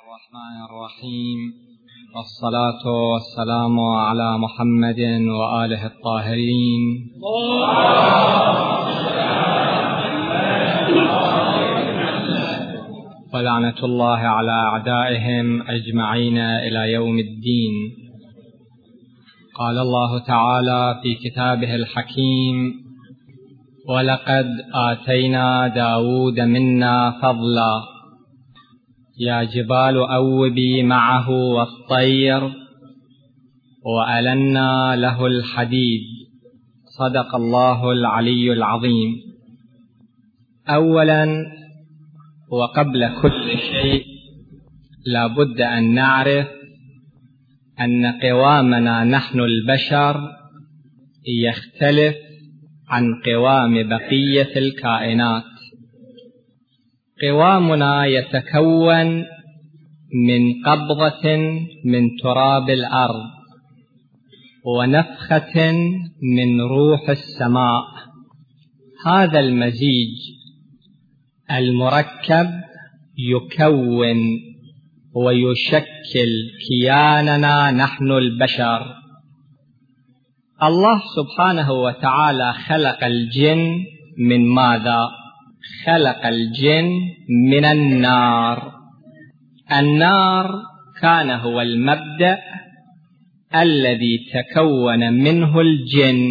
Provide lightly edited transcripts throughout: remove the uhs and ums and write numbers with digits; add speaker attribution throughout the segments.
Speaker 1: الرحمن الرحيم، والصلاة والسلام على محمد وآله الطاهرين، ولعنة الله على أعدائهم أجمعين إلى يوم الدين. قال الله تعالى في كتابه الحكيم: ولقد آتينا داود منا فضلا يا جبال أوبي معه والطير وألنا له الحديد. صدق الله العلي العظيم. أولا وقبل كل شيء لا بد أن نعرف أن قوامنا نحن البشر يختلف عن قوام بقية الكائنات. قوامنا يتكون من قبضة من تراب الأرض ونفخة من روح السماء. هذا المزيج المركب يكون ويشكل كياننا نحن البشر. الله سبحانه وتعالى خلق الجن من ماذا؟ خلق الجن من النار. النار كان هو المبدأ الذي تكون منه الجن.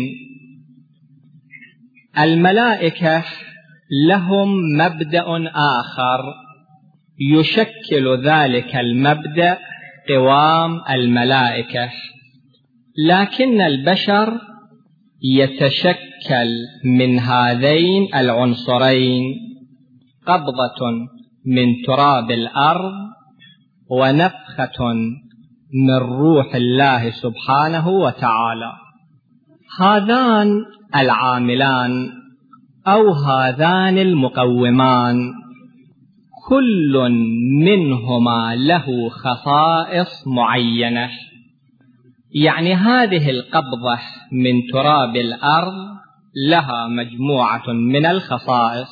Speaker 1: الملائكة لهم مبدأ آخر يشكل ذلك المبدأ قوام الملائكة، لكن البشر يتشكل من هذين العنصرين: قبضة من تراب الأرض ونفخة من روح الله سبحانه وتعالى. هذان العاملان أو هذان المقومان كل منهما له خصائص معينة. يعني هذه القبضة من تراب الأرض لها مجموعة من الخصائص،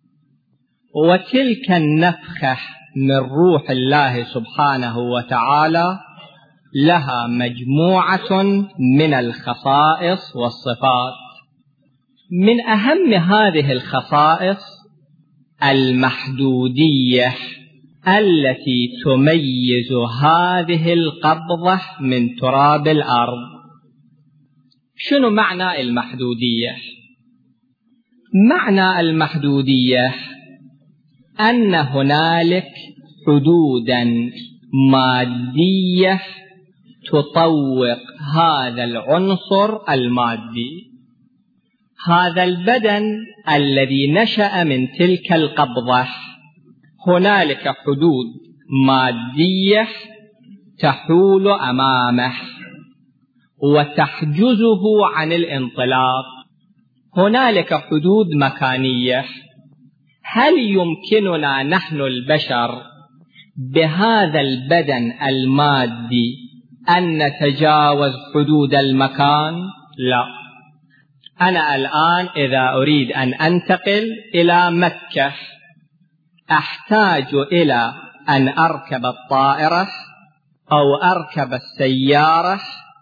Speaker 1: وتلك النفخة من روح الله سبحانه وتعالى لها مجموعة من الخصائص والصفات. من أهم هذه الخصائص المحدودية التي تميز هذه القبضة من تراب الأرض. شنو معنى المحدودية؟ معنى المحدودية أن هنالك حدودا مادية تطوق هذا العنصر المادي. هذا البدن الذي نشأ من تلك القبضة هنالك حدود مادية تحول أمامه وتحجزه عن الانطلاق. هنالك حدود مكانية. هل يمكننا نحن البشر بهذا البدن المادي أن نتجاوز حدود المكان؟ لا. أنا الآن إذا أريد أن أنتقل إلى مكة أحتاج إلى أن أركب الطائرة أو أركب السيارة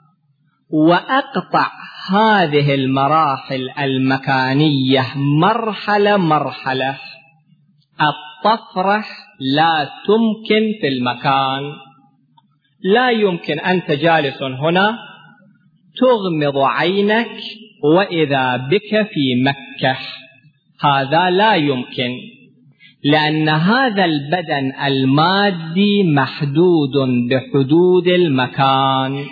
Speaker 1: وأقطع هذه المراحل المكانية مرحلة مرحلة. الطفرة لا تمكن في المكان. لا يمكن أنت جالس هنا تغمض عينك وإذا بك في مكة. هذا لا يمكن، لأن هذا البدن المادي محدود بحدود المكان.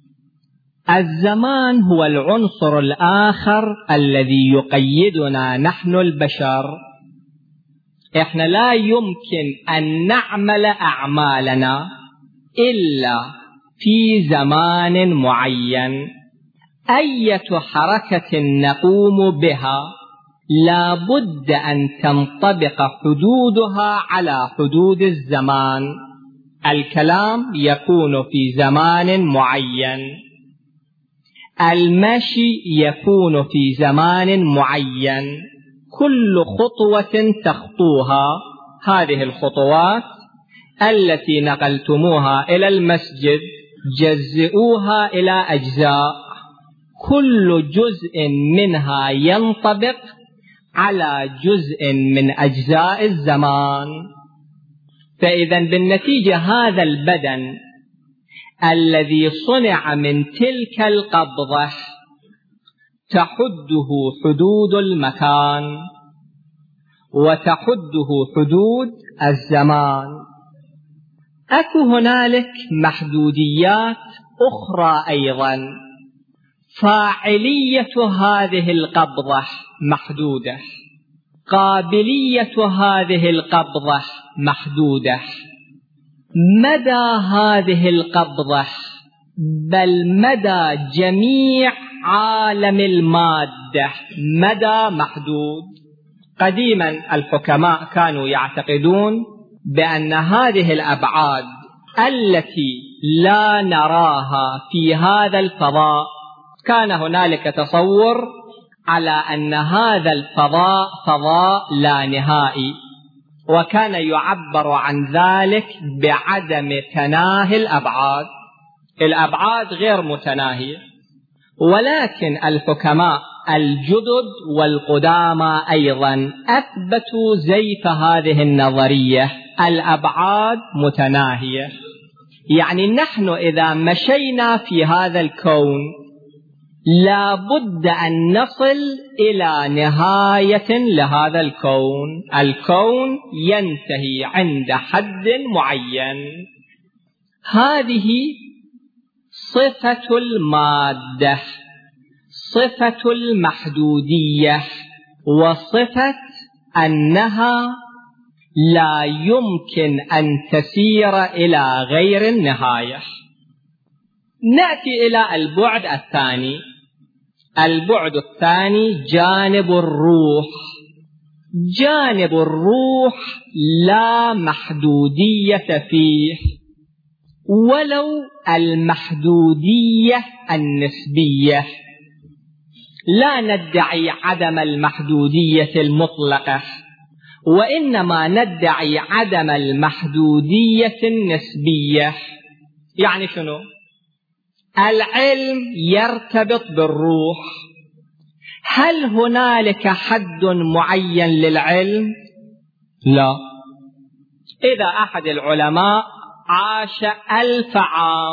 Speaker 1: الزمان هو العنصر الآخر الذي يقيدنا نحن البشر. إحنا لا يمكن أن نعمل أعمالنا إلا في زمان معين. أية حركة نقوم بها لا بد أن تنطبق حدودها على حدود الزمان. الكلام يكون في زمان معين، المشي يكون في زمان معين. كل خطوة تخطوها هذه الخطوات
Speaker 2: التي نقلتموها إلى المسجد جزئوها إلى أجزاء، كل جزء منها ينطبق على جزء من أجزاء الزمان. فإذا بالنتيجة هذا البدن الذي صنع من تلك القبضة تحده حدود المكان وتحده حدود الزمان. أكو هنالك محدوديات أخرى أيضا. فاعلية هذه القبضة محدودة، قابلية هذه القبضة محدودة، مدى هذه القبضة بل مدى جميع عالم المادة مدى محدود. قديما الحكماء كانوا يعتقدون بأن هذه الأبعاد التي لا نراها في هذا الفضاء، كان هنالك تصور على أن هذا الفضاء فضاء لا نهائي، وكان يعبر عن ذلك بعدم تناهي الأبعاد. الأبعاد غير متناهية، ولكن الحكماء الجدد والقدامى أيضا أثبتوا زيف هذه النظرية، الأبعاد متناهية. يعني نحن إذا مشينا في هذا الكون لا بد أن نصل إلى نهاية لهذا الكون. الكون ينتهي عند حد معين. هذه صفة المادة، صفة المحدودية، وصفة أنها لا يمكن أن تسير إلى غير النهاية. نأتي إلى البعد الثاني. البعد الثاني جانب الروح. جانب الروح لا محدودية فيه، ولو المحدودية النسبية. لا ندعي عدم المحدودية المطلقة، وإنما ندعي عدم المحدودية النسبية. يعني شنو؟ العلم يرتبط بالروح. هل هنالك حد معين للعلم؟ لا. إذا أحد العلماء عاش 1000 عام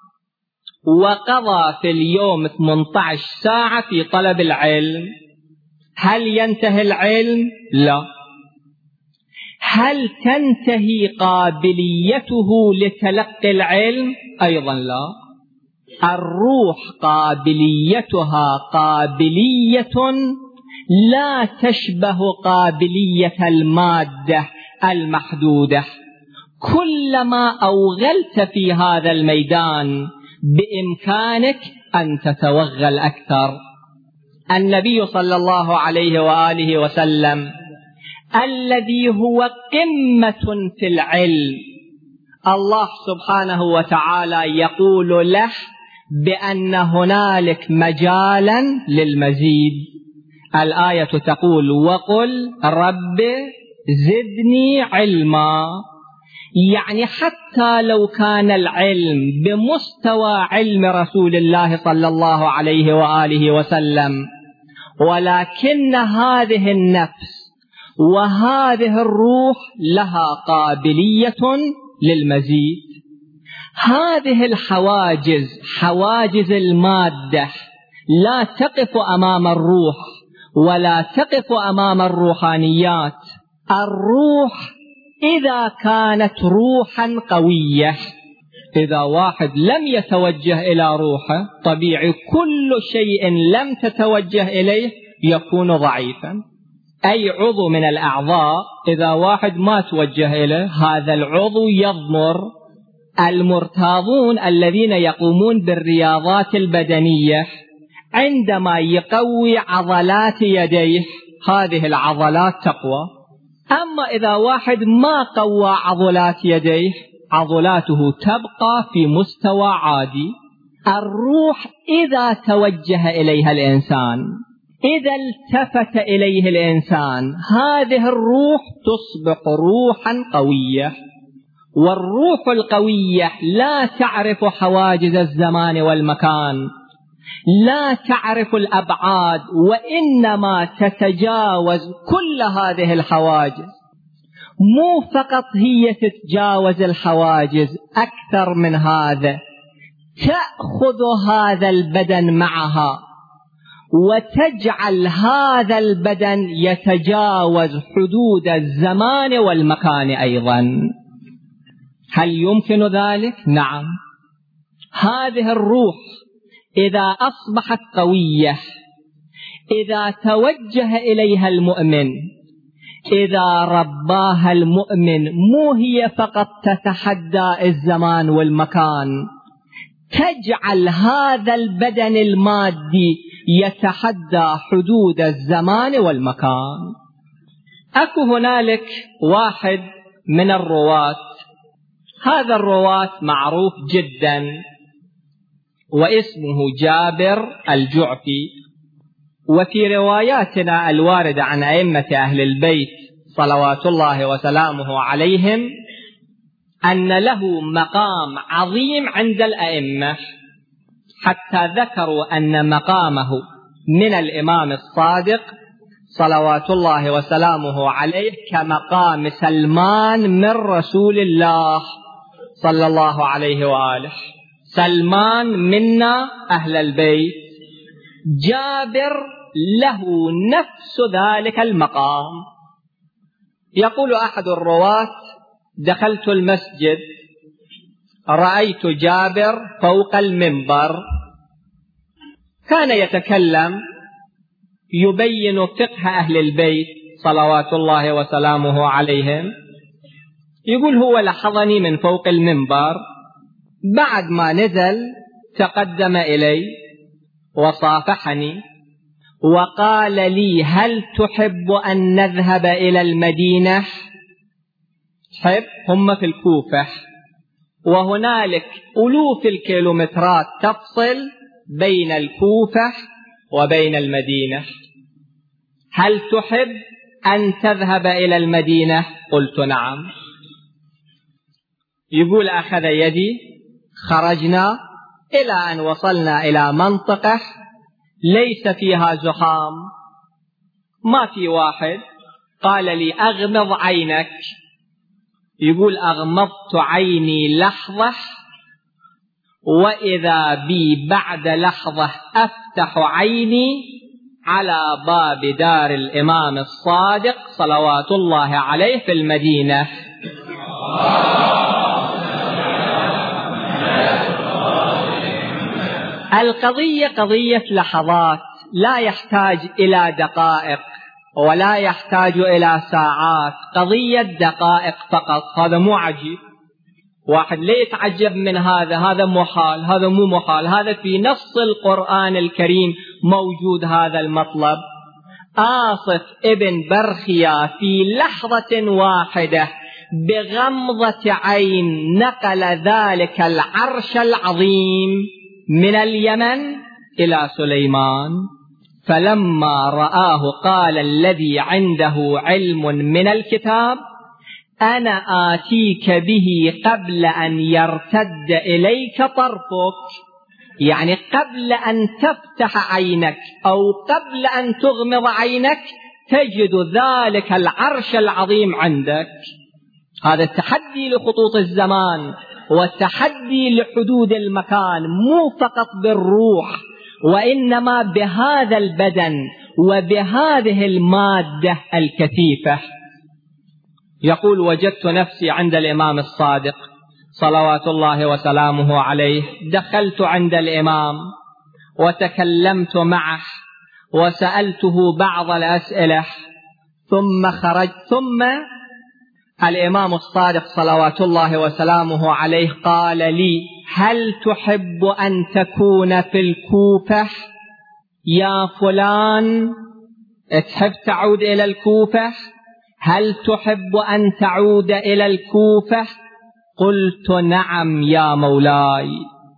Speaker 2: وقضى في اليوم 18 ساعة في طلب العلم، هل ينتهي العلم؟ لا. هل تنتهي قابليته لتلقي العلم؟ أيضا لا. الروح قابليتها قابلية لا تشبه قابلية المادة المحدودة. كلما أوغلت في هذا الميدان بإمكانك أن تتوغل أكثر. النبي صلى الله عليه وآله وسلم الذي هو قمة في العلم، الله سبحانه وتعالى يقول له بأن هنالك مجالا للمزيد. الآية تقول: وقل رب زدني علما. يعني حتى لو كان العلم بمستوى علم رسول الله صلى الله عليه وآله وسلم، ولكن هذه النفس وهذه الروح لها قابلية للمزيد. هذه الحواجز، حواجز المادة، لا تقف أمام الروح ولا تقف أمام الروحانيات. الروح إذا كانت روحا قوية، إذا واحد لم يتوجه إلى روحه، طبيعي كل شيء لم تتوجه إليه يكون ضعيفا. أي عضو من الأعضاء إذا واحد ما توجه إليه هذا العضو يضمر. المرتاضون الذين يقومون بالرياضات البدنية عندما يقوي عضلات يديه هذه العضلات تقوى. أما إذا واحد ما قوى عضلات يديه عضلاته تبقى في مستوى عادي. الروح إذا توجه إليها الإنسان، إذا التفت إليه الإنسان، هذه الروح تصبح روحا قوية. والروح القوية لا تعرف حواجز الزمان والمكان، لا تعرف الأبعاد، وإنما تتجاوز كل هذه الحواجز. مو فقط هي تتجاوز الحواجز، أكثر من هذا، تأخذ هذا البدن معها وتجعل هذا البدن يتجاوز حدود الزمان والمكان أيضا. هل يمكن ذلك؟ نعم. هذه الروح إذا أصبحت قوية، إذا توجه إليها المؤمن، إذا رباها المؤمن، مو هي فقط تتحدى الزمان والمكان، تجعل هذا البدن المادي يتحدى حدود الزمان والمكان. أكو هنالك واحد من الرواة، هذا الرواة معروف جدا واسمه جابر الجعفي، وفي رواياتنا الواردة عن أئمة أهل البيت صلوات الله وسلامه عليهم أن له مقام عظيم عند الأئمة، حتى ذكروا أن مقامه من الإمام الصادق صلوات الله وسلامه عليه كمقام سلمان من رسول الله صلى الله عليه وآله. سلمان منا أهل البيت، جابر له نفس ذلك المقام. يقول أحد الرواة: دخلت المسجد رأيت جابر فوق المنبر، كان يتكلم يبين فقه أهل البيت صلوات الله وسلامه عليهم. يقول هو لاحظني من فوق المنبر، بعد ما نزل تقدم إلي وصافحني وقال لي: هل تحب أن نذهب إلى المدينة؟ تحب؟ هم في الكوفة، وهنالك ألوف الكيلومترات تفصل بين الكوفة وبين المدينة. هل تحب أن تذهب إلى المدينة؟ قلت نعم. يقول أخذ يدي، خرجنا إلى أن وصلنا إلى منطقة ليس فيها زحام، ما في واحد. قال لي: أغمض عينك. يقول أغمضت عيني لحظة، وإذا بي بعد لحظة أفتح عيني على باب دار الإمام الصادق صلوات الله عليه في المدينة. القضية قضية لحظات، لا يحتاج إلى دقائق ولا يحتاج إلى ساعات، قضية دقائق فقط. هذا مو عجيب، واحد ليه يتعجب من هذا؟ هذا محال، هذا مو محال، هذا في نص القرآن الكريم موجود هذا المطلب. آصف ابن برخيا في لحظة واحدة بغمضة عين نقل ذلك العرش العظيم من اليمن إلى سليمان. فلما رآه قال الذي عنده علم من الكتاب: أنا آتيك به قبل أن يرتد إليك طرفك، يعني قبل أن تفتح عينك أو قبل أن تغمض عينك تجد ذلك العرش العظيم عندك. هذا التحدي لخطوط الزمان والتحدي لحدود المكان، مو فقط بالروح وإنما بهذا البدن وبهذه المادة الكثيفة. يقول: وجدت نفسي عند الإمام الصادق صلوات الله وسلامه عليه، دخلت عند الإمام وتكلمت معه وسألته بعض الأسئلة، ثم خرجت. ثم الإمام الصادق صلوات الله وسلامه عليه قال لي: هل تحب أن تكون في الكوفة يا فلان؟ تحب تعود إلى الكوفة؟ هل تحب أن تعود إلى الكوفة؟ قلت نعم يا مولاي.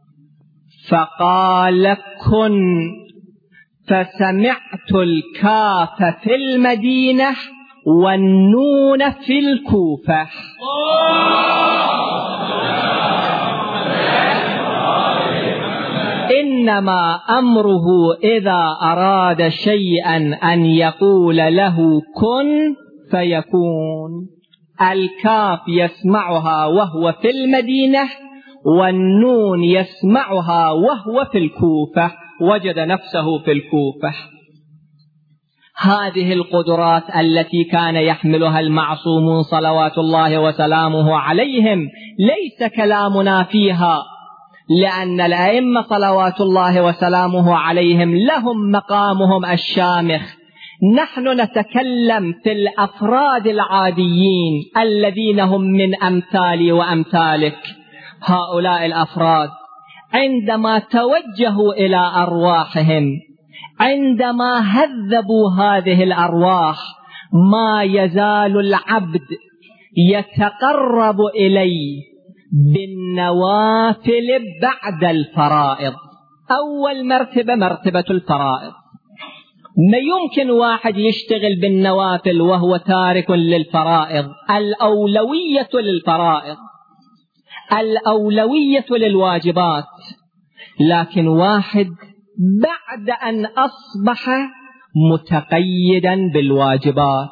Speaker 2: فقال: كن. فسمعت الكاف في المدينة والنون في الكوفة. إنما أمره إذا أراد شيئا أن يقول له كن فيكون. الكاف يسمعها وهو في المدينة، والنون يسمعها وهو في الكوفة، وجد نفسه في الكوفة. هذه القدرات التي كان يحملها المعصومون صلوات الله وسلامه عليهم ليس كلامنا فيها، لأن الأئمة صلوات الله وسلامه عليهم لهم مقامهم الشامخ. نحن نتكلم في الأفراد العاديين الذين هم من أمثالي وأمثالك. هؤلاء الأفراد عندما توجهوا إلى أرواحهم، عندما هذبوا هذه الأرواح، ما يزال العبد يتقرب إليه بالنوافل بعد الفرائض. أول مرتبة مرتبة الفرائض. ما يمكن واحد يشتغل بالنوافل وهو تارك للفرائض. الأولوية للفرائض، الأولوية للواجبات. لكن واحد بعد أن أصبح متقيدا بالواجبات،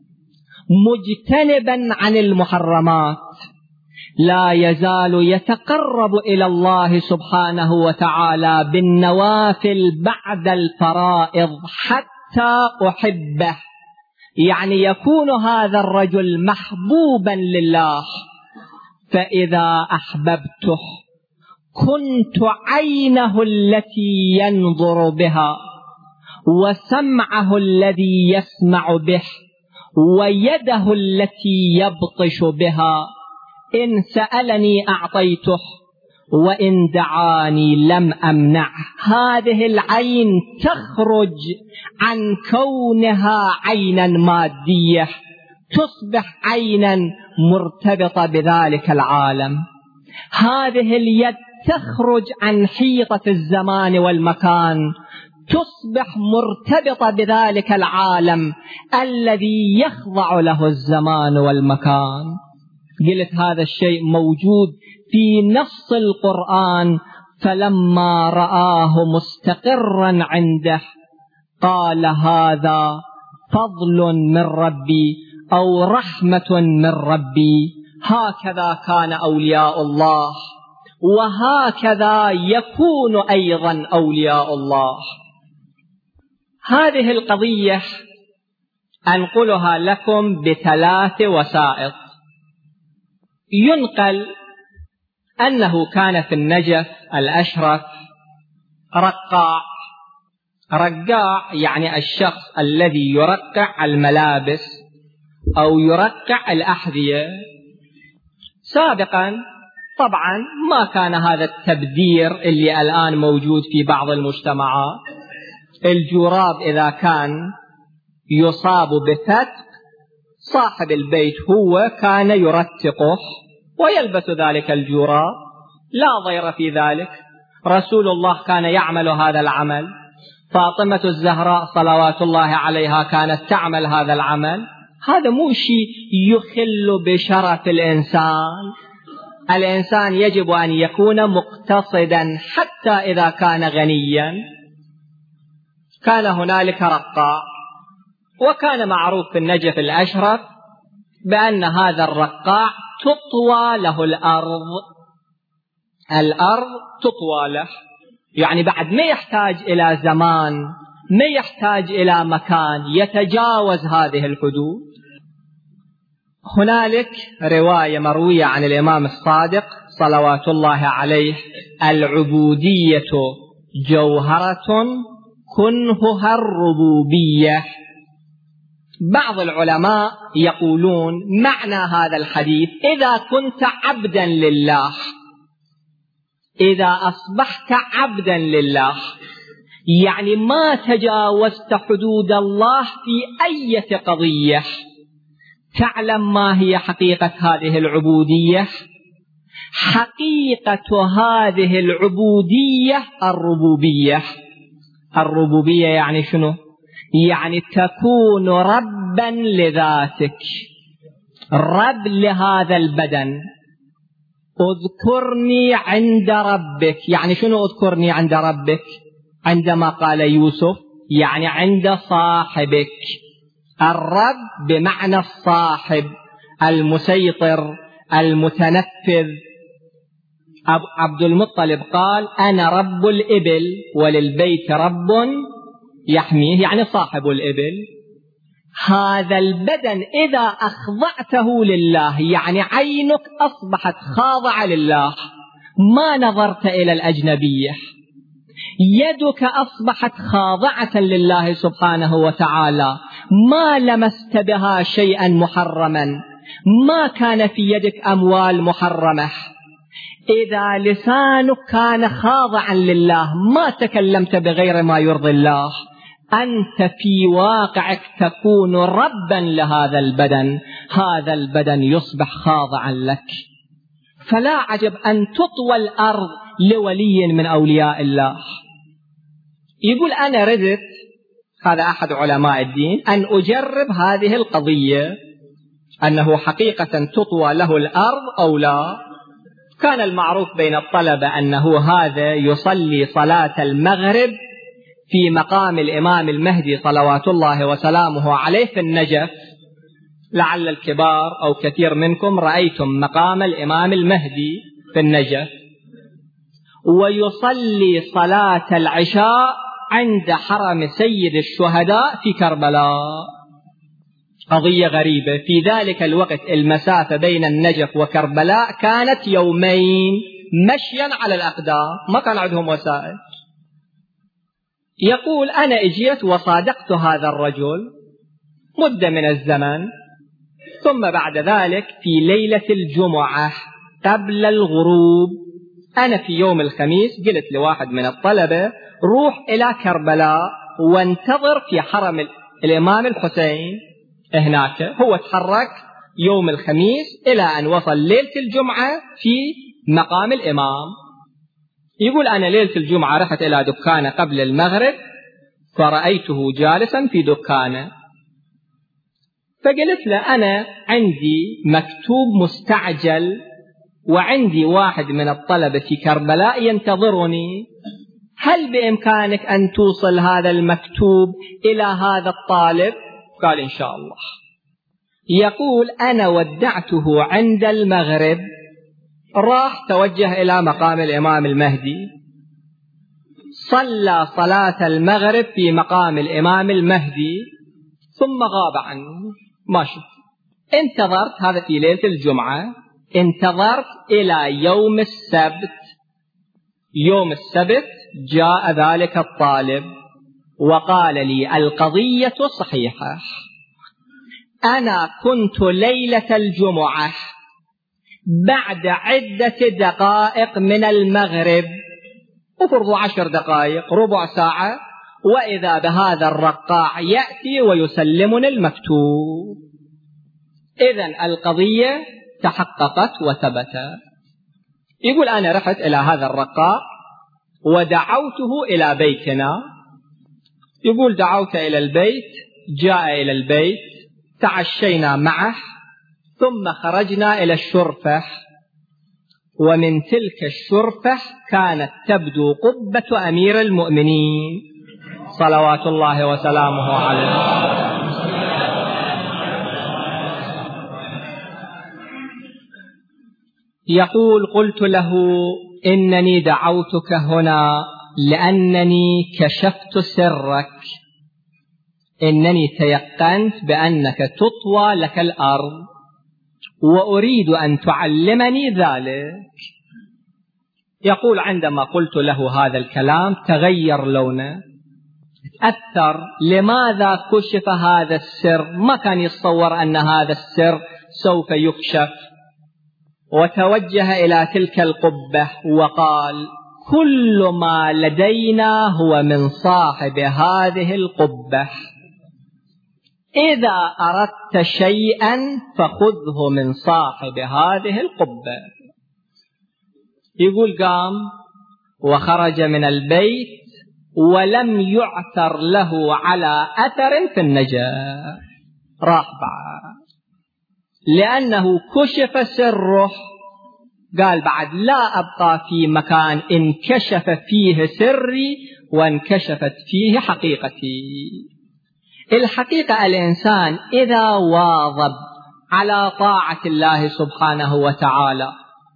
Speaker 2: مجتنبا عن المحرمات، لا يزال يتقرب إلى الله سبحانه وتعالى بالنوافل بعد الفرائض حتى أحبه. يعني يكون هذا الرجل محبوبا لله، فإذا أحببته كنت عينه التي ينظر بها، وسمعه الذي يسمع به، ويده التي يبطش بها. إن سألني أعطيته، وإن دعاني لم أمنعه. هذه العين تخرج عن كونها عينا مادية، تصبح عينا مرتبطة بذلك العالم. هذه اليد تخرج عن حيطة الزمان والمكان، تصبح مرتبطة بذلك العالم الذي يخضع له الزمان والمكان. قلت هذا الشيء موجود في نص القرآن. فلما رآه مستقرا عنده قال هذا فضل من ربي أو رحمة من ربي. هكذا كان أولياء الله، وهكذا يكون أيضا أولياء الله. هذه القضية أنقلها لكم بثلاث وسائط. ينقل أنه كان في النجف الأشرف رقاع. رقاع يعني الشخص الذي يرقع الملابس أو يرقع الأحذية. سابقا طبعا ما كان هذا التبذير اللي الآن موجود في بعض المجتمعات. الجراب إذا كان يصاب بفتق، صاحب البيت هو كان يرتقه ويلبس ذلك الجراب، لا ضير في ذلك. رسول الله كان يعمل هذا العمل، فاطمة الزهراء صلوات الله عليها كانت تعمل هذا العمل. هذا مو شيء يخل بشرف الإنسان. الإنسان يجب أن يكون مقتصدا حتى إذا كان غنيا. كان هنالك رقاع، وكان معروف في النجف الأشرف بأن هذا الرقاع تطوى له الأرض. الأرض تطوى له، يعني بعد ما يحتاج إلى زمان، ما يحتاج إلى مكان يتجاوز هذه الحدود. هنالك رواية مروية عن الإمام الصادق صلوات الله عليه: العبودية جوهرة كنهها الربوبية. بعض العلماء يقولون معنى هذا الحديث: إذا كنت عبدا لله، إذا أصبحت عبدا لله، يعني ما تجاوزت حدود الله في أي قضية. تعلم ما هي حقيقة هذه العبودية؟ حقيقة هذه العبودية الربوبية. الربوبية يعني شنو؟ يعني تكون ربا لذاتك، رب لهذا البدن، اذكرني عند ربك. يعني شنو اذكرني عند ربك؟ عندما قال يوسف يعني عند صاحبك. الرب بمعنى الصاحب، المسيطر، المتنفذ. عبد المطلب قال أنا رب الإبل وللبيت رب يحميه، يعني صاحب الإبل. هذا البدن إذا أخضعته لله يعني عينك أصبحت خاضعة لله، ما نظرت إلى الأجنبية. يدك أصبحت خاضعة لله سبحانه وتعالى، ما لمست بها شيئا محرما، ما كان في يدك أموال محرمة. إذا لسانك كان خاضعا لله ما تكلمت بغير ما يرضي الله، أنت في واقعك تكون ربا لهذا البدن، هذا البدن يصبح خاضعا لك. فلا عجب أن تطوى الأرض لولي من أولياء الله. يقول أنا ردت، هذا أحد علماء الدين، أن أجرب هذه القضية، أنه حقيقة تطوى له الأرض أو لا. كان المعروف بين الطلبة أنه هذا يصلي صلاة المغرب في مقام الإمام المهدي صلوات الله وسلامه عليه في النجف. لعل الكبار أو كثير منكم رأيتم مقام الإمام المهدي في النجف. ويصلي صلاة العشاء عند حرم سيد الشهداء في كربلاء. قضية غريبة، في ذلك الوقت المسافة بين النجف وكربلاء كانت يومين مشيا على الأقدام، ما كان عندهم وسائل. يقول أنا اجيت وصادقت هذا الرجل مدة من الزمن، ثم بعد ذلك في ليلة الجمعة قبل الغروب، أنا في يوم الخميس قلت لواحد من الطلبة روح إلى كربلاء وانتظر في حرم الإمام الحسين هناك. هو تحرك يوم الخميس إلى أن وصل ليلة الجمعة في مقام الإمام. يقول أنا ليلة الجمعة رحت إلى دكانة قبل المغرب فرأيته جالسا في دكانة، فقلت له أنا عندي مكتوب مستعجل وعندي واحد من الطلبة في كربلاء ينتظرني، هل بإمكانك أن توصل هذا المكتوب إلى هذا الطالب؟ قال إن شاء الله. يقول أنا ودعته عند المغرب، راح توجه إلى مقام الإمام المهدي، صلى صلاة المغرب في مقام الإمام المهدي ثم غاب عنه ما شفت. انتظرت، هذا في ليلة الجمعة، انتظرت إلى يوم السبت. يوم السبت جاء ذلك الطالب وقال لي القضية صحيحة، أنا كنت ليلة الجمعة بعد عدة دقائق من المغرب، أفرض 10 دقائق ربع ساعة، وإذا بهذا الرقاع يأتي ويسلمني المكتوب. إذن القضية تحققت وثبت. يقول أنا رحت إلى هذا الرقاع ودعوته إلى بيتنا. يقول دعوت إلى البيت، جاء إلى البيت، تعشينا معه، ثم خرجنا إلى الشرفة، ومن تلك الشرفة كانت تبدو قبة أمير المؤمنين صلوات الله وسلامه عليه. يقول قلت له إنني دعوتك هنا لأنني كشفت سرك، إنني تيقنت بأنك تطوى لك الأرض وأريد أن تعلمني ذلك. يقول عندما قلت له هذا الكلام تغير لونه، تأثر. لماذا كشف هذا السر؟ ما كان يتصور أن هذا السر سوف يكشف. وتوجه إلى تلك القبة وقال كل ما لدينا هو من صاحب هذه القبة، إذا أردت شيئا فخذه من صاحب هذه القبة. يقول قام وخرج من البيت ولم يعثر له على أثر في النجاة، راح بعد، لأنه كشف سره قال بعد لا أبقى في مكان انكشف فيه سري وانكشفت فيه حقيقتي. الحقيقة الإنسان إذا واظب على طاعة الله سبحانه وتعالى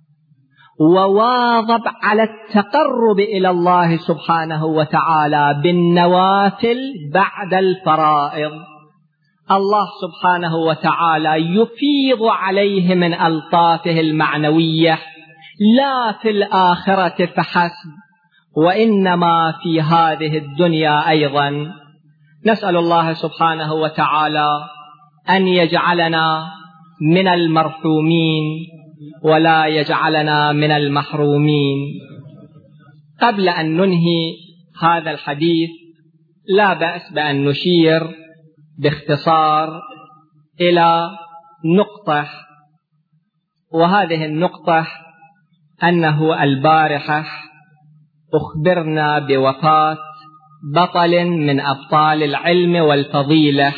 Speaker 2: وواظب على التقرب إلى الله سبحانه وتعالى بالنوافل بعد الفرائض، الله سبحانه وتعالى يفيض عليه من ألطافه المعنوية لا في الآخرة فحسب وإنما في هذه الدنيا أيضا. نسأل الله سبحانه وتعالى أن يجعلنا من المرحومين ولا يجعلنا من المحرومين. قبل أن ننهي هذا الحديث لا بأس بأن نشير باختصار إلى نقطة، وهذه النقطة أنه البارحة أخبرنا بوفاة بطل من أبطال العلم والفضيلة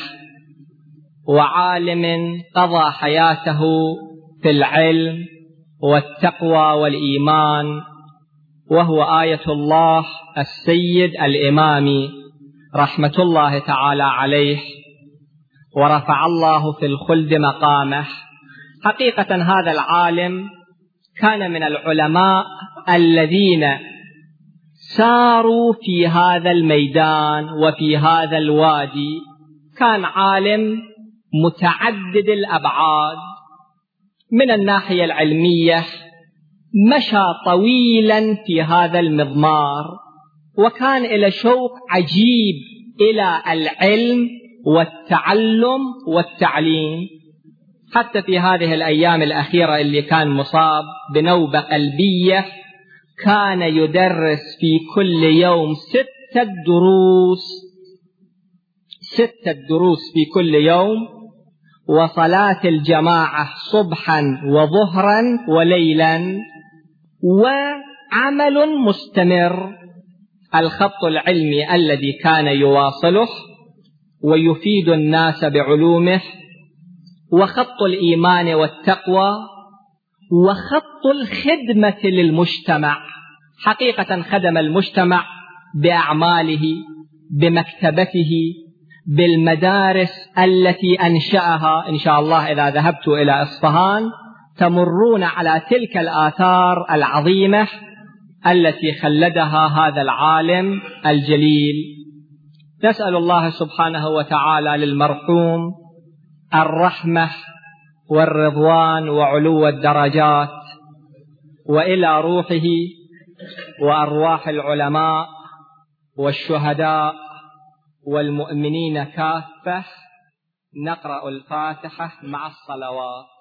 Speaker 2: وعالم قضى حياته في العلم والتقوى والإيمان، وهو آية الله السيد الإمامي رحمة الله تعالى عليه، ورفع الله في الخلد مقامه. حقيقة هذا العالم كان من العلماء الذين ساروا في هذا الميدان وفي هذا الوادي، كان عالم متعدد الأبعاد. من الناحية العلمية مشى طويلا في هذا المضمار، وكان إلى شوق عجيب إلى العلم والتعلم والتعليم. حتى في هذه الأيام الأخيرة اللي كان مصاب بنوبة قلبية كان يدرس في كل يوم 6 دروس في كل يوم، وصلاة الجماعة صبحا وظهرا وليلا، وعمل مستمر. الخط العلمي الذي كان يواصله ويفيد الناس بعلومه، وخط الإيمان والتقوى، وخط الخدمة للمجتمع. حقيقة خدم المجتمع بأعماله، بمكتبته، بالمدارس التي أنشأها. إن شاء الله إذا ذهبت إلى إصفهان تمرون على تلك الآثار العظيمة التي خلدها هذا العالم الجليل. نسأل الله سبحانه وتعالى للمرحوم الرحمة والرضوان وعلو الدرجات، وإلى روحه وأرواح العلماء والشهداء والمؤمنين كافة نقرأ الفاتحة مع الصلوات.